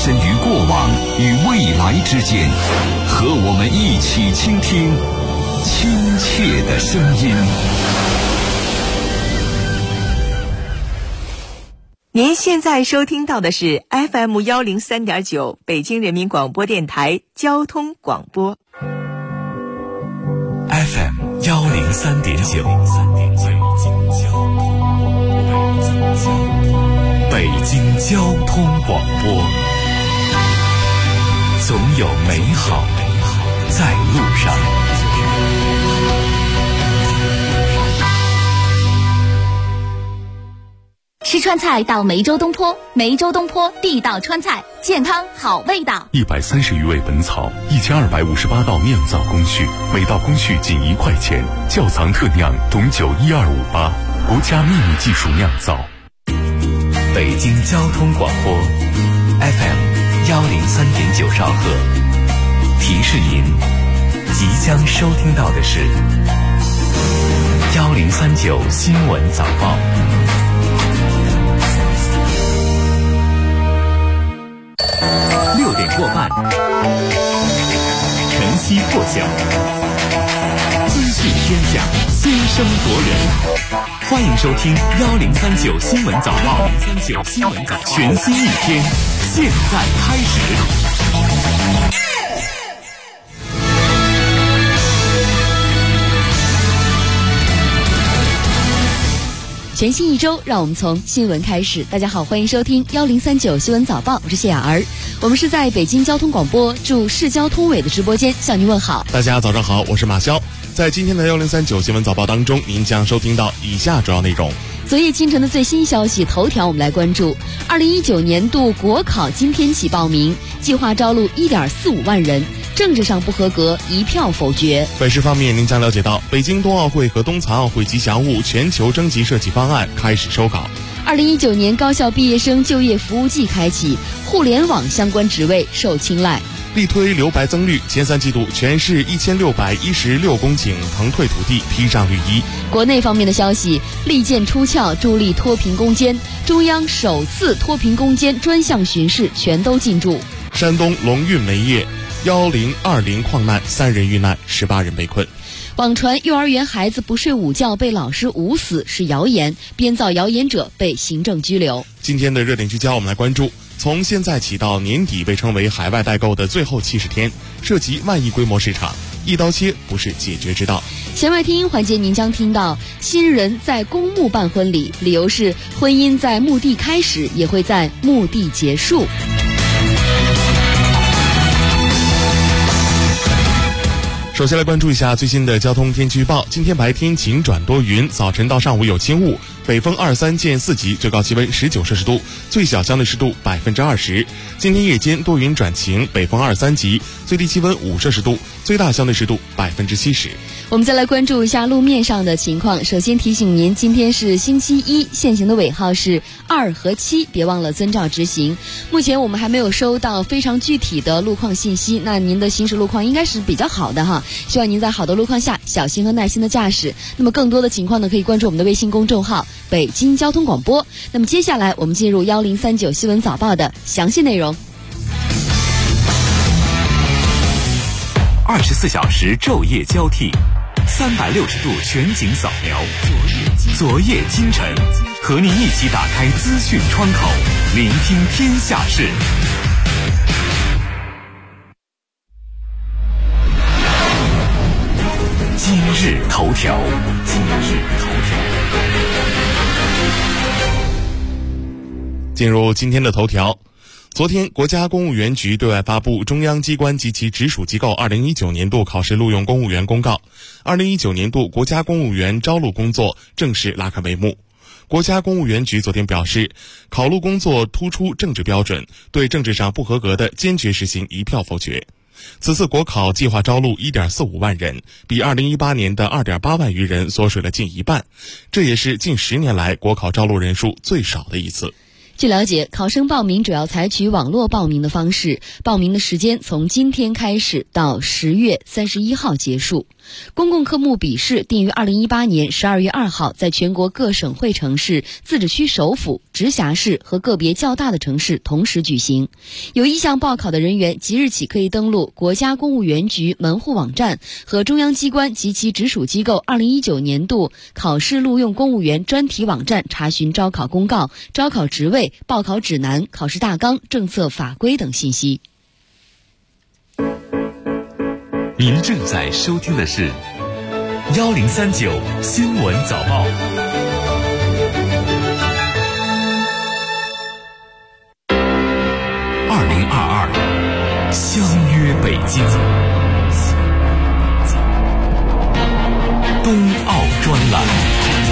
身于过往与未来之间，和我们一起倾听亲切的声音。 您现在收听到的是 FM 103.9北京人民广播电台交通广播。 FM 103.9，北京交通广播，总有美好在路上。 吃川菜到梅州东坡，梅州东坡地道川菜，健康好味道。 130余味本草，1258道酿造工序，每道工序仅1块钱。窖藏特酿董酒12588，国家秘密技术酿造。 北京交通广播 FM 103.9兆赫，提示您即将收听到的是1039新闻早报。6点过半，晨曦破晓，资讯天下，先声夺人。欢迎收听1039新闻早报，1039新闻早报，全新一天，现在开始。 全新一周，让我们从新闻开始。大家好，欢迎收听1039新闻早报，我是谢雅儿。我们是在北京交通广播驻市交通委的直播间向您问好。 大家早上好，我是马潇。在今天的1039新闻早报当中，您将收听到以下主要内容。 昨夜清晨的最新消息头条，我们来关注2019年度国考今天起报名，计划招录1.45万人，政治上不合格，一票否决。 本市方面，您将了解到北京冬奥会和冬残奥会吉祥物全球征集设计方案开始收稿。 2019年高校毕业生就业服务季开启，互联网相关职位受青睐。 力推留白增绿，前3季度全市1616公顷腾退土地披上绿衣。 国内方面的消息，利剑出鞘，助力脱贫攻坚，中央首次脱贫攻坚专项巡视全都进驻。 山东龙运煤业1020矿难，3人遇难，18人被困。 网传幼儿园孩子不睡午觉被老师捂死是谣言，编造谣言者被行政拘留。 今天的热点聚焦，我们来关注从现在起到年底被称为海外代购的最后70天，涉及万亿规模市场，一刀切不是解决之道。 弦外听音环节，您将听到新人在公墓办婚礼，理由是婚姻在墓地开始，也会在墓地结束。 首先来关注一下最新的交通天气预报。今天白天晴转多云，早晨到上午有轻雾，北风23见4级，最高气温19摄氏度，最小相对湿度20%。今天夜间多云转晴，北风23级，最低气温5摄氏度，最大相对湿度70%。 我们再来关注一下路面上的情况。首先提醒您，今天是星期一，限行的尾号是2和7，别忘了遵照执行。目前我们还没有收到非常具体的路况信息，那您的行驶路况应该是比较好的哈。希望您在好的路况下小心和耐心的驾驶。那么更多的情况呢，可以关注我们的微信公众号北京交通广播。那么接下来我们进入1039新闻早报的详细内容。 24小时昼夜交替，360度全景扫描，昨夜今晨，和您一起打开资讯窗口，聆听天下事。今日头条。 进入今天的头条。昨天，国家公务员局对外发布中央机关及其直属机构2019年度考试录用公务员公告，2019年度国家公务员招录工作正式拉开帷幕。国家公务员局昨天表示，考录工作突出政治标准，对政治上不合格的坚决实行一票否决。此次国考计划招录1.45万人，比2018年的2.8万余人缩水了近一半，这也是近10年来国考招录人数最少的一次。 据了解，考生报名主要采取网络报名的方式，报名的时间从今天开始到10月31号结束。公共科目笔试定于2018年12月2号在全国各省会城市、自治区首府、直辖市和个别较大的城市同时举行。有意向报考的人员即日起可以登录国家公务员局门户网站和中央机关及其直属机构2019年度考试录用公务员专题网站查询招考公告、招考职位、报考指南、考试大纲、政策法规等信息。 您正在收听的是1039新闻早报。2022相约北京，冬奥专栏。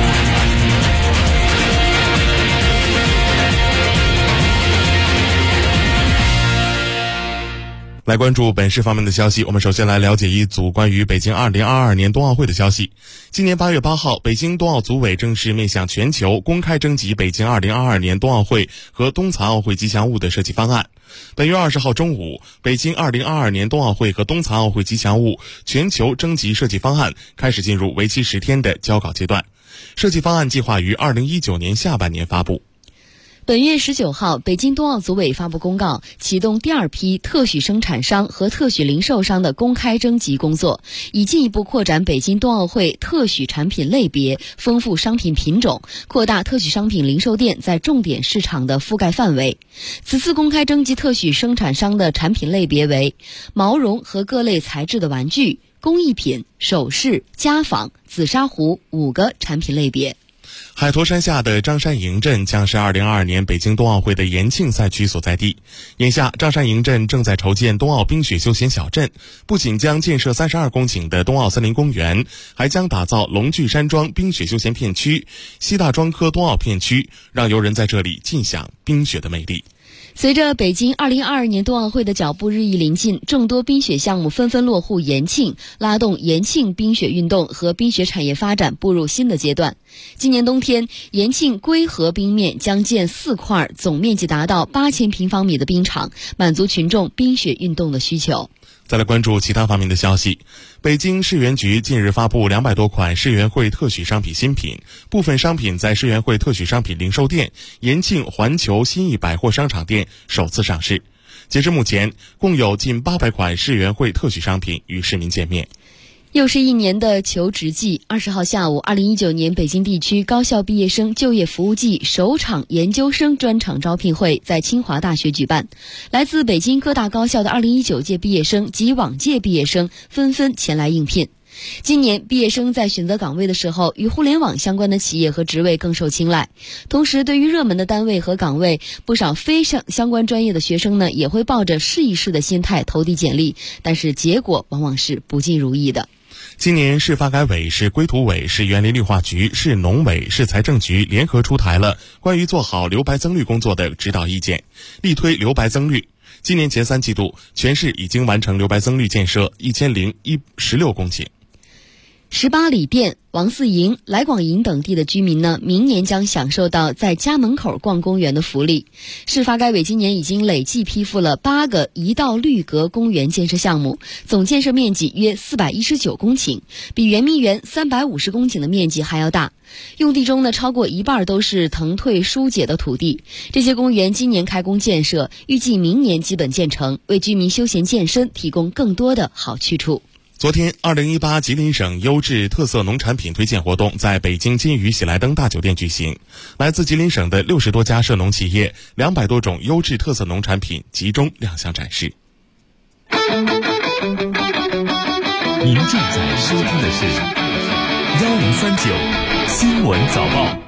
来关注本市方面的消息，我们首先来了解一组关于北京2022年冬奥会的消息。今年8月8号，北京冬奥组委正式面向全球公开征集北京2022年冬奥会和冬残奥会吉祥物的设计方案。本月20号中午，北京2022年冬奥会和冬残奥会吉祥物全球征集设计方案开始进入为期10天的交稿阶段，设计方案计划于2019年下半年发布。 本月19号，北京冬奥组委发布公告，启动第2批特许生产商和特许零售商的公开征集工作，以进一步扩展北京冬奥会特许产品类别，丰富商品品种，扩大特许商品零售店在重点市场的覆盖范围。此次公开征集特许生产商的产品类别为毛绒和各类材质的玩具、工艺品、首饰、家纺、紫砂壶5个产品类别。 海坨山下的张山营镇将是2022年北京冬奥会的延庆赛区所在地。眼下，张山营镇正在筹建冬奥冰雪休闲小镇，不仅将建设32公顷的冬奥森林公园，还将打造龙聚山庄冰雪休闲片区、西大庄科冬奥片区，让游人在这里尽享冰雪的魅力。 随着北京2022年冬奥会的脚步日益临近，众多冰雪项目纷纷落户延庆，拉动延庆冰雪运动和冰雪产业发展步入新的阶段。今年冬天，延庆归河冰面将建4块总面积达到8000平方米的冰场，满足群众冰雪运动的需求。 再来关注其他方面的消息。北京市园局近日发布200多款市园会特许商品新品，部分商品在市园会特许商品零售店、延庆环球新义百货商场店首次上市。截至目前，共有近800款市园会特许商品与市民见面。 又是一年的求职季。20号下午，2019年北京地区高校毕业生就业服务季首场研究生专场招聘会在清华大学举办。来自北京各大高校的2019届毕业生及往届毕业生纷纷前来应聘。今年毕业生在选择岗位的时候，与互联网相关的企业和职位更受青睐。同时，对于热门的单位和岗位，不少非相关专业的学生呢，也会抱着试一试的心态投递简历，但是结果往往是不尽如意的。 今年市发改委、市规土委、市园林绿化局、市农委、市财政局联合出台了关于做好留白增绿工作的指导意见，力推留白增绿。今年前3季度，全市已经完成留白增绿建设1016公顷。 18里店、王四营、来广营等地的居民呢，明年将享受到在家门口逛公园的福利。市发改委今年已经累计批复了8个一道绿格公园建设项目，总建设面积约419公顷，比圆明园350公顷的面积还要大。用地中呢，超过一半都是腾退疏解的土地。这些公园今年开工建设，预计明年基本建成，为居民休闲健身提供更多的好去处。 昨天，2018吉林省优质特色农产品推荐活动在北京金鱼喜来登大酒店举行。来自吉林省的60多家涉农企业，200多种优质特色农产品集中亮相展示。 您正在收听的是1039新闻早报。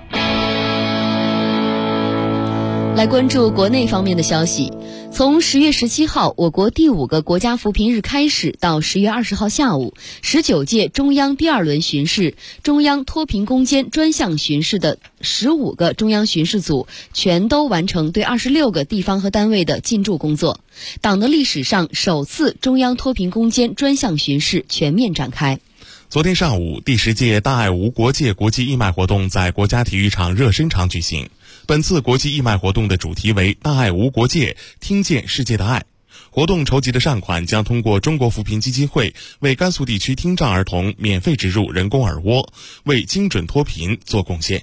来关注国内方面的消息。从10月17号我国第5个国家扶贫日开始到10月20号下午，19届中央第2轮巡视、中央脱贫攻坚专项巡视的15个中央巡视组全都完成对26个地方和单位的进驻工作。党的历史上首次中央脱贫攻坚专项巡视全面展开。 昨天上午，第10届大爱无国界国际义卖活动在国家体育场热身场举行。 本次国际义卖活动的主题为大爱无国界，听见世界的爱。活动筹集的善款将通过中国扶贫基金会为甘肃地区听障儿童免费植入人工耳蜗，为精准脱贫做贡献。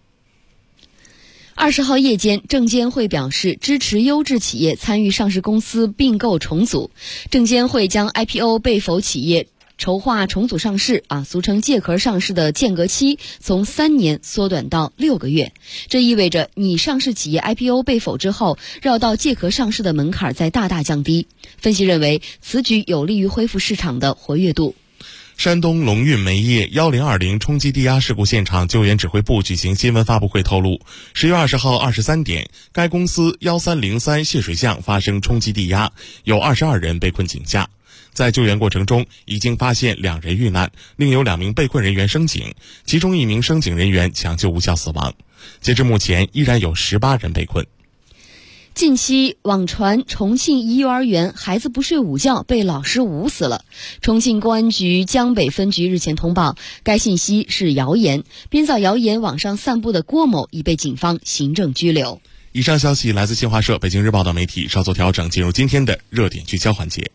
20号夜间，证监会表示支持优质企业参与上市公司并购重组。证监会将 IPO 被否企业筹划重组上市俗称借壳上市的间隔期从3年缩短到6个月。这意味着你上市企业 IPO 被否之后，绕道借壳上市的门槛在大大降低。分析认为，此举有利于恢复市场的活跃度。 山东龙运煤业1020冲击地压事故现场救援指挥部举行新闻发布会透露，10月20号23点，该公司1303泄水项发生冲击地压，有22人被困井下。在救援过程中，已经发现2人遇难，另有2名被困人员升井，其中1名升井人员抢救无效死亡。截至目前，依然有18人被困。 近期网传重庆一幼儿园孩子不睡午觉被老师捂死了。重庆公安局江北分局日前通报，该信息是谣言，编造谣言网上散布的郭某已被警方行政拘留。 以上消息来自新华社、北京日报等媒体，稍作调整，进入今天的热点聚焦环节。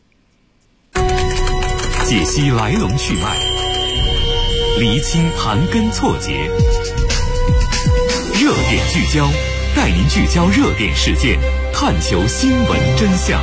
解析来龙去脉，厘清盘根错节，热点聚焦，带您聚焦热点事件，探求新闻真相。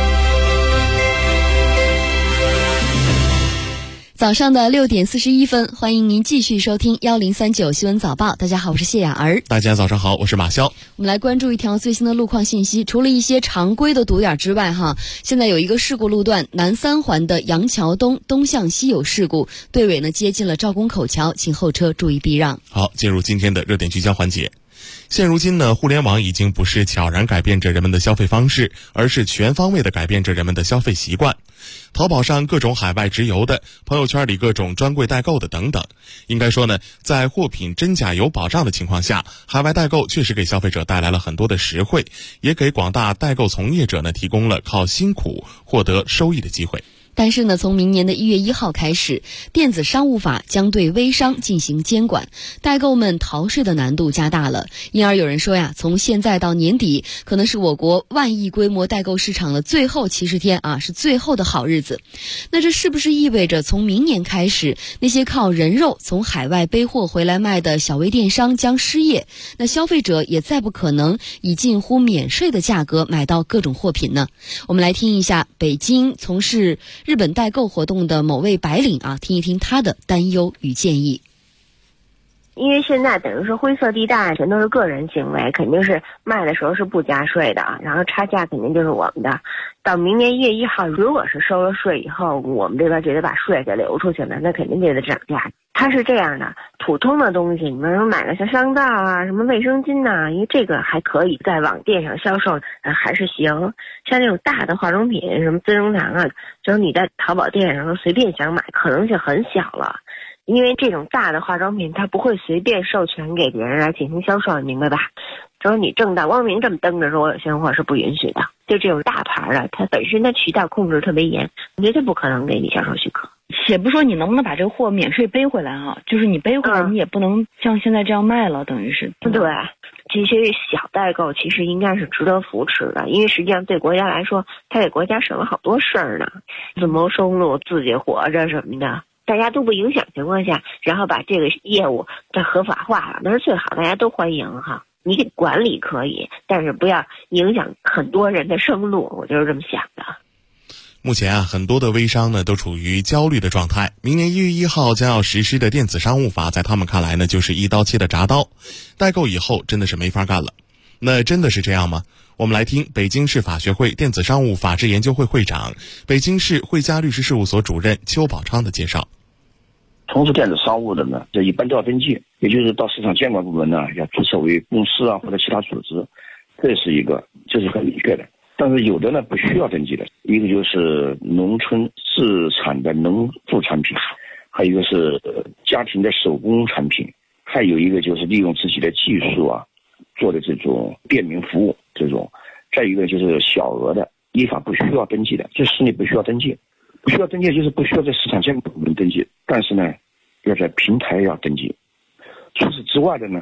早上的6点41分，欢迎您继续收听1039新闻早报。大家好，我是谢雅儿。 大家早上好，我是马潇。 我们来关注一条最新的路况信息。除了一些常规的堵点之外，现在有一个事故路段，南3环的杨桥东东向西有事故，队尾接近了赵公口桥，请后车注意避让。 好，进入今天的热点聚焦环节。现如今互联网已经不是悄然改变着人们的消费方式，而是全方位的改变着人们的消费习惯。淘宝上各种海外直邮的，朋友圈里各种专柜代购的等等。应该说在货品真假有保障的情况下，海外代购确实给消费者带来了很多的实惠，也给广大代购从业者提供了靠辛苦获得收益的机会。 但是从明年的1月1号开始，电子商务法将对微商进行监管，代购们逃税的难度加大了。因而有人说从现在到年底，可能是我国万亿规模代购市场的最后70天是最后的好日子。那这是不是意味着从明年开始，那些靠人肉从海外背货回来卖的小微电商将失业？那消费者也再不可能以近乎免税的价格买到各种货品呢？我们来听一下北京从事日本代购活动的某位白领听一听他的担忧与建议。 因为现在等于是灰色地带，全都是个人行为，肯定是卖的时候是不加税的，然后差价肯定就是我们的。到明年1月1号，如果是收了税以后，我们这边就得把税给留出去了，那肯定就得涨价。它是这样的，普通的东西，你们说买个像香皂什么卫生巾因为这个还可以在网店上销售，还是行。像那种大的化妆品，什么资生堂就是你在淘宝店上随便想买，可能性很小了。因为这种大的化妆品，它不会随便授权给别人来进行销售，你明白吧？就是你正大光明这么登着说我有现货是不允许的。就这种大牌的，它本身的渠道控制特别严，绝对不可能给你销售许可。 且不说你能不能把这个货免税背回来就是你背回来，你也不能像现在这样卖了，等于是。对， 这些小代购其实应该是值得扶持的，因为实际上对国家来说，它给国家省了好多事儿呢，自谋收入、自己活着什么的。大家都不影响情况下，然后把这个业务再合法化了，那是最好，大家都欢迎你给管理可以，但是不要影响很多人的生路，我就是这么想的。 目前很多的微商都处于焦虑的状态。明年1月1号将要实施的电子商务法，在他们看来就是一刀切的铡刀，代购以后真的是没法干了。那真的是这样吗？我们来听北京市法学会电子商务法治研究会会长、北京市汇佳律师事务所主任邱宝昌的介绍。 从事电子商务的这一般都要登记，也就是到市场监管部门要注册为公司或者其他组织，这是一个，这是很明确的。但是有的不需要登记的，一个就是农村自产的农副产品，还有一个是家庭的手工产品，还有一个就是利用自己的技术做的这种便民服务这种，再一个就是小额的依法不需要登记的，这是你不需要登记。不需要登记就是不需要在市场监管部门登记，但是要在平台要登记。除此之外的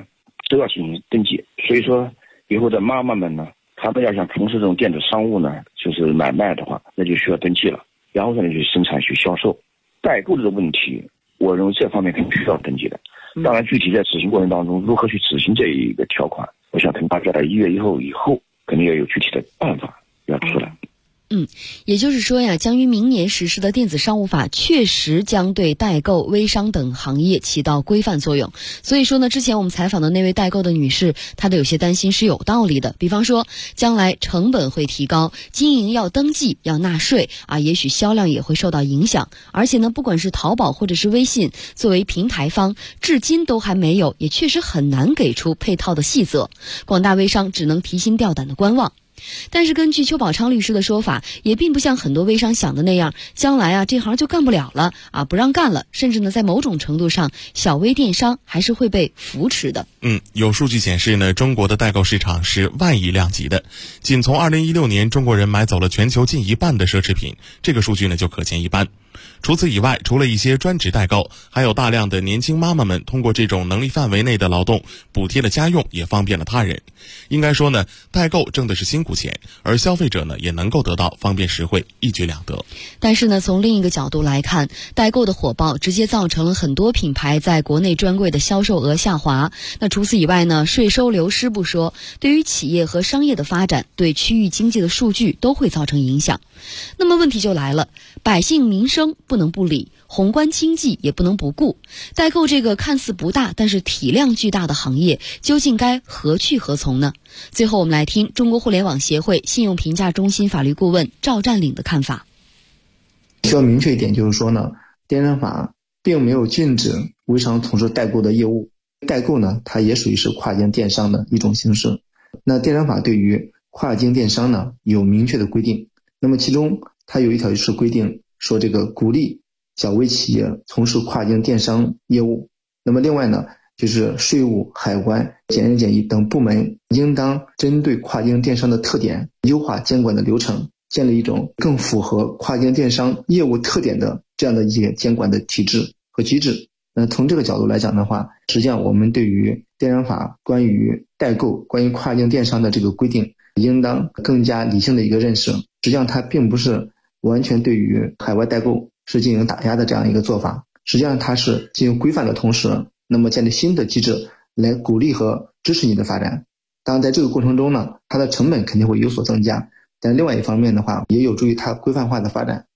都要进行登记。所以说以后的妈妈们呢，他们要想从事这种电子商务呢，就是买卖的话，那就需要登记了，然后才能去生产去销售。代购这个问题，我认为这方面肯定需要登记的。当然具体在执行过程当中如何去执行这一个条款，我想肯定大家在1月1号以后肯定要有具体的办法要出来。 也就是说呀，将于明年实施的电子商务法确实将对代购、微商等行业起到规范作用。所以说呢，之前我们采访的那位代购的女士，她的有些担心是有道理的。比方说，将来成本会提高，经营要登记、要纳税啊，也许销量也会受到影响。而且呢，不管是淘宝或者是微信，作为平台方，至今都还没有，也确实很难给出配套的细则。广大微商只能提心吊胆的观望。但是根据邱宝昌律师的说法，也并不像很多微商想的那样，将来啊这行就干不了了啊，不让干了，甚至呢在某种程度上，小微电商还是会被扶持的。 有数据显示呢，中国的代购市场是万亿量级的，仅从2016年中国人买走了全球近1半的奢侈品，这个数据呢就可见一斑。除此以外，除了一些专职代购，还有大量的年轻妈妈们通过这种能力范围内的劳动补贴了家用，也方便了他人。应该说呢，代购挣的是辛苦钱，而消费者呢也能够得到方便实惠，一举两得。 但是呢，从另一个角度来看，代购的火爆直接造成了很多品牌在国内专柜的销售额下滑。那除此以外呢，税收流失不说，对于企业和商业的发展，对区域经济的数据都会造成影响。那么问题就来了，百姓民生不能不理，宏观经济也不能不顾。代购这个看似不大但是体量巨大的行业，究竟该何去何从呢？最后我们来听中国互联网协会信用评价中心法律顾问赵占领的看法。 需要明确一点，就是说呢，电商法并没有禁止微商从事代购的业务，代购呢它也属于是跨境电商的一种形式。那电商法对于跨境电商呢有明确的规定，那么其中它有一条就是规定说这个鼓励小微企业从事跨境电商业务。那么另外呢，就是税务、海关、检验检疫等部门应当针对跨境电商的特点，优化监管的流程，建立一种更符合跨境电商业务特点的这样的一些监管的体制和机制。那从这个角度来讲的话，实际上我们对于电商法关于代购、关于跨境电商的这个规定，应当更加理性的一个认识。实际上它并不是完全对于海外代购是进行打压的这样一个做法，实际上它是进行规范的同时，那么建立新的机制来鼓励和支持你的发展。当然在这个过程中呢，它的成本肯定会有所增加，但另外一方面的话，也有助于它规范化的发展。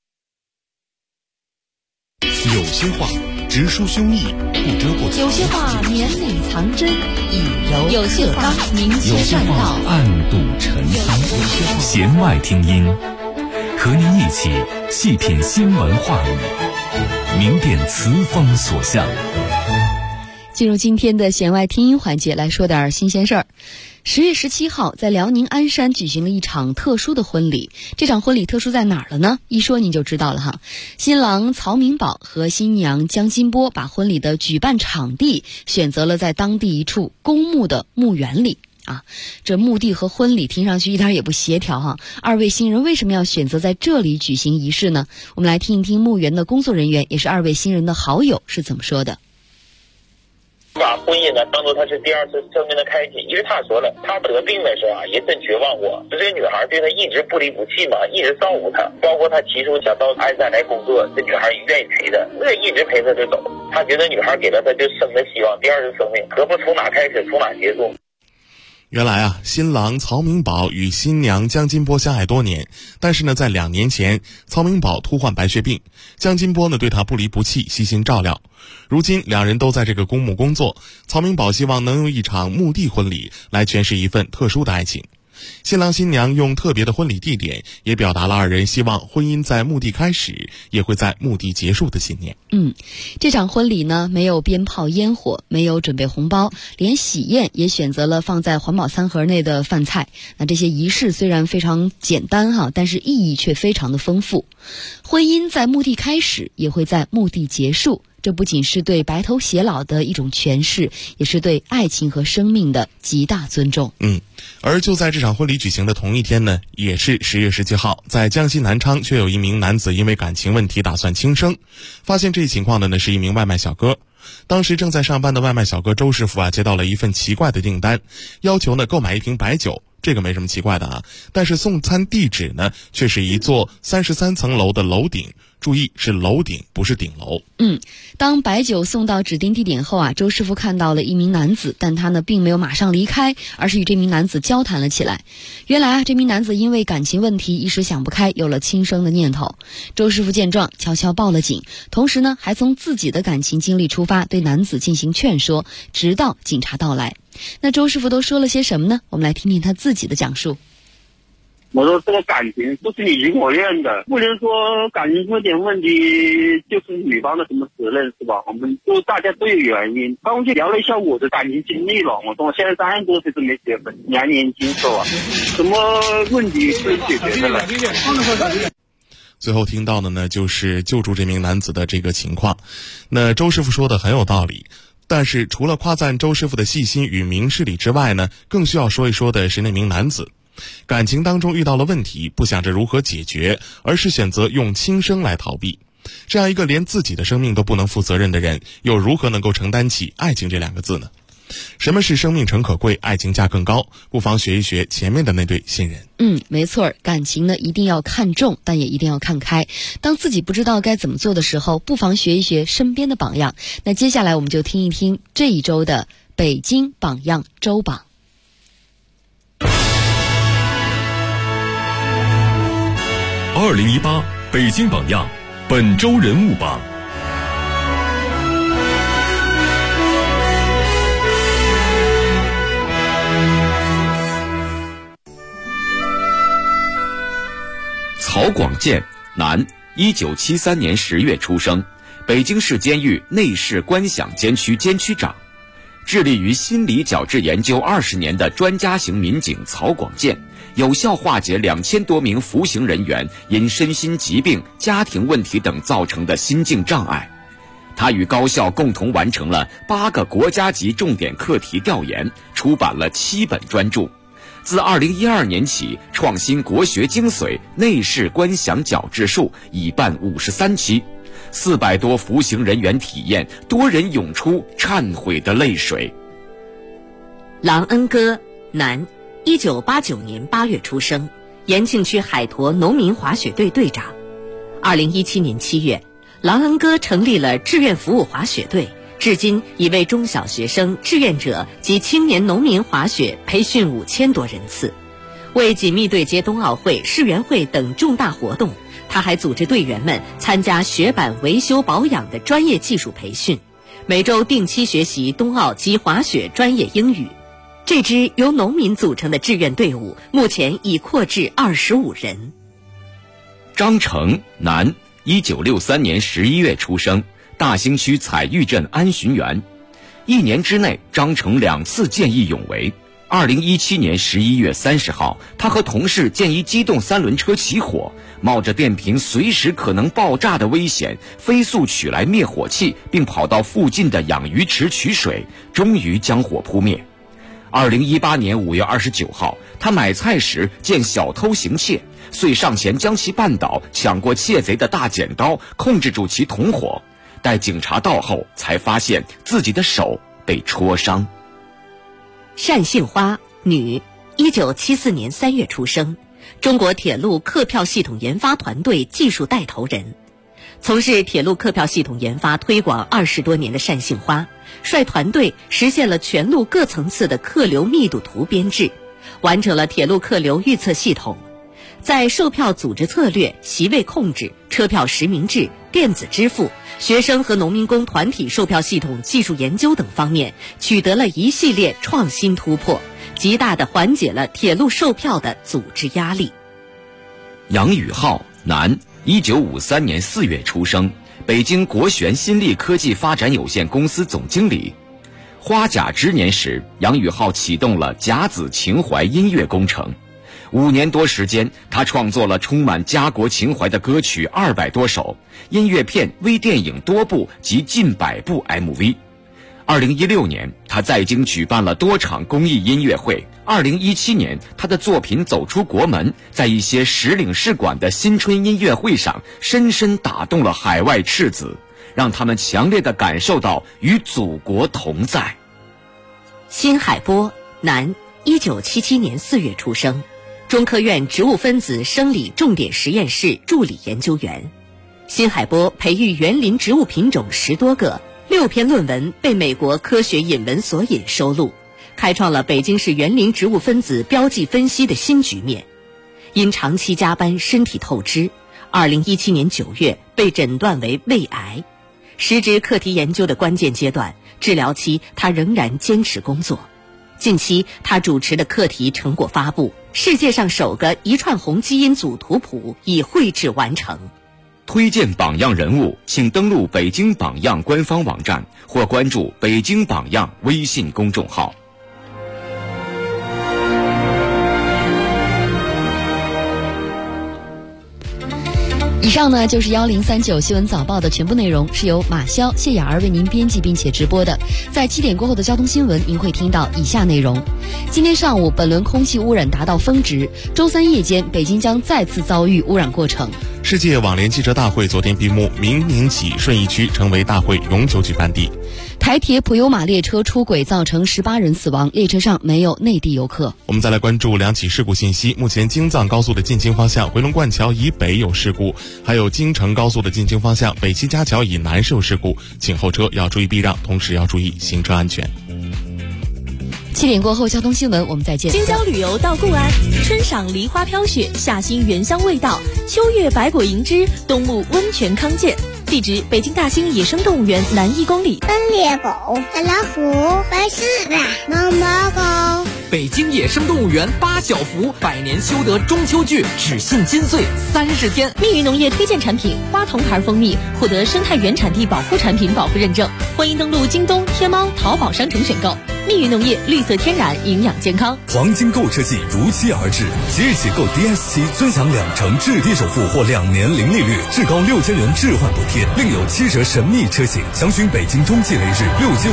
有些话直抒胸臆，不遮不藏； 有些话绵里藏针，以柔有些话明有些善道， 话暗度陈仓。弦外听音，和您一起细品新闻话语，明辨词风所向。 进入今天的弦外听音环节，来说点新鲜事儿。10月17号，在辽宁鞍山举行了一场特殊的婚礼。这场婚礼特殊在哪儿了呢？一说您就知道了哈。新郎曹明宝和新娘江金波把婚礼的举办场地选择了在当地一处公墓的墓园里。这墓地和婚礼听上去一点也不协调哈。二位新人为什么要选择在这里举行仪式呢？我们来听一听墓园的工作人员，也是二位新人的好友是怎么说的。 把婚姻呢当做他是第二次生命的开启，因为他说了，他得病的时候啊也真绝望过，就这个女孩对他一直不离不弃嘛，一直照顾他，包括他提出想到鞍山来工作，这女孩也愿意陪他，那一直陪他就走。他觉得女孩给了他就生的希望，第二次生命，可不从哪开始从哪结束。 原来啊，新郎曹明宝与新娘江金波相爱多年，但是呢，在2年前，曹明宝突患白血病，江金波呢对他不离不弃，悉心照料。如今两人都在这个公墓工作，曹明宝希望能用一场墓地婚礼来诠释一份特殊的爱情。新郎新娘用特别的婚礼地点，也表达了二人希望婚姻在墓地开始，也会在墓地结束的信念。 这场婚礼呢，没有鞭炮烟火，没有准备红包，连喜宴也选择了放在环保餐盒内的饭菜。那这些仪式虽然非常简单哈，但是意义却非常的丰富。婚姻在墓地开始，也会在墓地结束。这不仅是对白头偕老的一种诠释，也是对爱情和生命的极大尊重。 而就在这场婚礼举行的同一天呢，也是10月17号，在江西南昌却有一名男子因为感情问题打算轻生。发现这一情况的呢是一名外卖小哥。 当时正在上班的外卖小哥周师傅接到了一份奇怪的订单，要求购买一瓶白酒。这个没什么奇怪的但是送餐地址呢却是一座33层楼的楼顶，注意是楼顶不是顶楼。 当白酒送到指定地点后周师傅看到了一名男子，但他呢并没有马上离开，而是与这名男子交谈了起来。原来这名男子因为感情问题一时想不开，有了轻生的念头。周师傅见状悄悄报了警，同时呢还从自己的感情经历出发，对男子进行劝说，直到警察到来。那周师傅都说了些什么呢？我们来听听他自己的讲述。 我说这个感情不是你情我愿的，不能说感情出点问题就是女方的什么责任，是吧？我们都大家都有原因。刚去聊了一下我的感情经历了，我说我现在30多岁都没结婚，你还年轻是吧？什么问题是解决的了？ 最后听到的呢就是救助这名男子的这个情况。那周师傅说的很有道理，但是除了夸赞周师傅的细心与明事理之外呢，更需要说一说的是那名男子。感情当中遇到了问题，不想着如何解决，而是选择用轻生来逃避。这样一个连自己的生命都不能负责任的人，又如何能够承担起爱情这2个字呢？什么是生命诚可贵，爱情价更高？不妨学一学前面的那对新人。 没错，感情呢一定要看重，但也一定要看开。当自己不知道该怎么做的时候，不妨学一学身边的榜样。那接下来我们就听一听这一周的北京榜样周榜。 2018北京榜样本周人物榜。 曹广建，男，1973年10月出生，北京市监狱内市观想监区监区长。致力于心理矫治研究20年的专家型民警曹广建，有效化解2000多名服刑人员因身心疾病、家庭问题等造成的心境障碍。他与高校共同完成了8个国家级重点课题调研，出版了7本专著。自2012年起，创新国学精髓内视观想矫治术已办53期，400多服刑人员体验，多人涌出忏悔的泪水。 郎恩歌，男，1989年8月出生，延庆区海坨农民滑雪队队长。2017年7月，郎恩歌成立了志愿服务滑雪队，至今已为中小学生、志愿者及青年农民滑雪培训5000多人次。为紧密对接冬奥会、世园会等重大活动，他还组织队员们参加雪板维修保养的专业技术培训，每周定期学习冬奥及滑雪专业英语。这支由农民组成的志愿队伍目前已扩至25人。 张成，男，1963年11月出生，大兴区彩玉镇安巡园。1年之内，张成2次见义勇为。2017年11月30号，他和同事见一机动3轮车起火，冒着电瓶随时可能爆炸的危险，飞速取来灭火器，并跑到附近的养鱼池取水，终于将火扑灭。2018年5月29号，他买菜时见小偷行窃，遂上前将其绊倒，抢过窃贼的大剪刀，控制住其同伙。待警察到后，才发现自己的手被戳伤。 单杏花，女，1974年3月出生，中国铁路客票系统研发团队技术带头人。从事铁路客票系统研发推广20多年的单杏花，率团队实现了全路各层次的客流密度图编制，完成了铁路客流预测系统。在售票组织策略、席位控制、车票实名制、电子支付、学生和农民工团体售票系统技术研究等方面取得了一系列创新突破，极大地缓解了铁路售票的组织压力。 杨宇浩，男，1953年4月出生，北京国旋新力科技发展有限公司总经理。花甲之年时，杨宇浩启动了甲子情怀音乐工程。5年多时间，他创作了充满家国情怀的歌曲200多首，音乐片、微电影多部及近100部 MV。2016年，他在京举办了多场公益音乐会。2017年，他的作品走出国门，在一些使领事馆的新春音乐会上深深打动了海外赤子。 让他们强烈地感受到与祖国同在。 辛海波，男，1977年4月出生，中科院植物分子生理重点实验室助理研究员。辛海波培育园林植物品种10多个，6篇论文被美国科学引文索引收录，开创了北京市园林植物分子标记分析的新局面。因长期加班身体透支，2017年9月被诊断为胃癌。时值课题研究的关键阶段，治疗期他仍然坚持工作。近期他主持的课题成果发布，世界上首个一串红基因组图谱已绘制完成。 推荐榜样人物，请登录北京榜样官方网站或关注北京榜样微信公众号。 以上呢就是1039新闻早报的全部内容，是由马潇、谢雅儿为您编辑并且直播的。在7点过后的交通新闻，您会听到以下内容：今天上午，本轮空气污染达到峰值，周3夜间，北京将再次遭遇污染过程。 世界网联汽车大会昨天闭幕，明年起顺义区成为大会永久举办地。 台铁普悠玛列车出轨造成18人死亡，列车上没有内地游客。 我们再来关注2起事故信息。目前京藏高速的进京方向回龙观桥以北有事故，还有京承高速的进京方向北七家桥以南是有事故，请后车要注意避让，同时要注意行车安全。 7点过后交通新闻，我们再见。 京郊旅游到固安，春赏梨花飘雪，夏欣原香味道，秋月百果盈枝，冬沐温泉康健。地址：北京大兴野生动物园南1公里。 猎狗、大老虎、白狮子、毛毛狗。 北京野生动物园8小福，100年修得中秋剧，只限金穗30天。 密云农业推荐产品花童牌蜂蜜获得生态原产地保护产品保护认证，欢迎登录京东、天猫、淘宝商城选购。密云农业，绿色天然，营养健康。 黄金购车季如期而至，即日起购 DS7尊享2成至低首付或2年零利率，至高6000元置换补贴，另有7折神秘车型。详询北京中汽雷日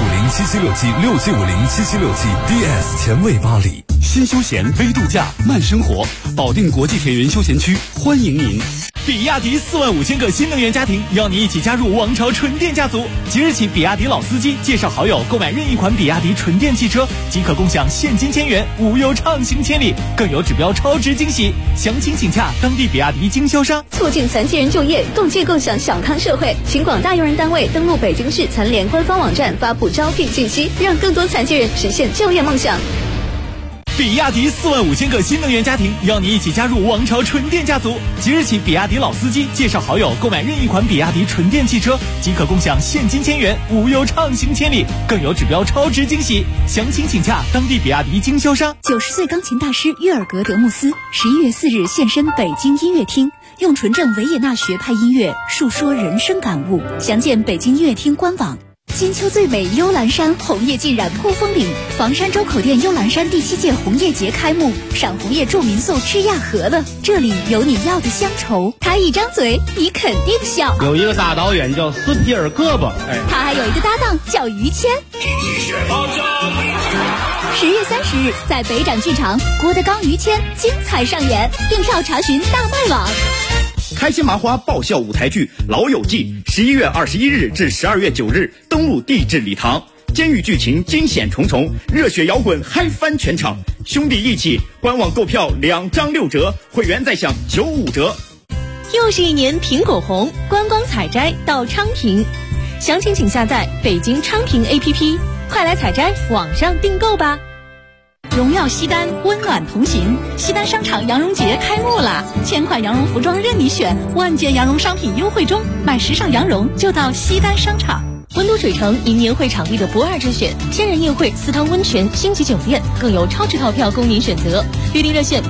675077676767 DS 前卫巴黎。 新休闲微度假慢生活，保定国际田园休闲区欢迎您。 比亚迪45000个新能源家庭邀你一起加入王朝纯电家族。即日起，比亚迪老司机介绍好友购买任意款比亚迪纯电汽车，即可共享现金1000元，无忧畅行千里，更有指标超值惊喜。详情请洽当地比亚迪经销商。 促进残疾人就业，共建共享小康社会，请广大用人单位登录北京市残联官方网站发布招聘信息，让更多残疾人实现就业梦想。 比亚迪45000个新能源家庭邀你一起加入王朝纯电家族。即日起，比亚迪老司机介绍好友购买任意款比亚迪纯电汽车，即可共享现金1000元，无忧畅行千里，更有指标超值惊喜。详情请洽当地比亚迪经销商。 90岁钢琴大师约尔格德穆斯11月4日现身北京音乐厅，用纯正维也纳学派音乐述说人生感悟。详见北京音乐厅官网。金秋最美幽兰山，红叶浸染扑风岭。房山周口店幽兰山第7届红叶节开幕，赏红叶住民宿吃亚河了，这里有你要的乡愁。他一张嘴，你肯定笑。 有一个大导演叫斯皮尔胳膊， 他还有一个搭档叫于谦。10月30日，在北展剧场，郭德纲、于谦精彩上演，订票查询大麦网。 开心麻花爆笑舞台剧《老友记》11月21日至12月9日登陆地质礼堂，监狱剧情惊险重重，热血摇滚嗨翻全场，兄弟一起！官网购票2张6折，会员再享95折。 又是一年苹果红，观光采摘到昌平，详情请下载北京昌平 APP， 快来采摘，网上订购吧。荣耀西单，温暖同行。西单商场羊绒节开幕啦！1000款羊绒服装任你选，万件羊绒商品优惠中，买时尚羊绒就到西单商场。温都水城迎年会场地的不二之选，千人宴会、4汤温泉、星级酒店，更有超值套票供您选择。预订热线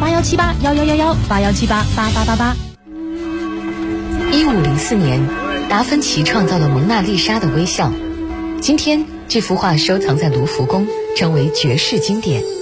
817811118178888888。 1504年，达芬奇创造了蒙娜丽莎的微笑。今天，这幅画收藏在卢浮宫，成为绝世经典。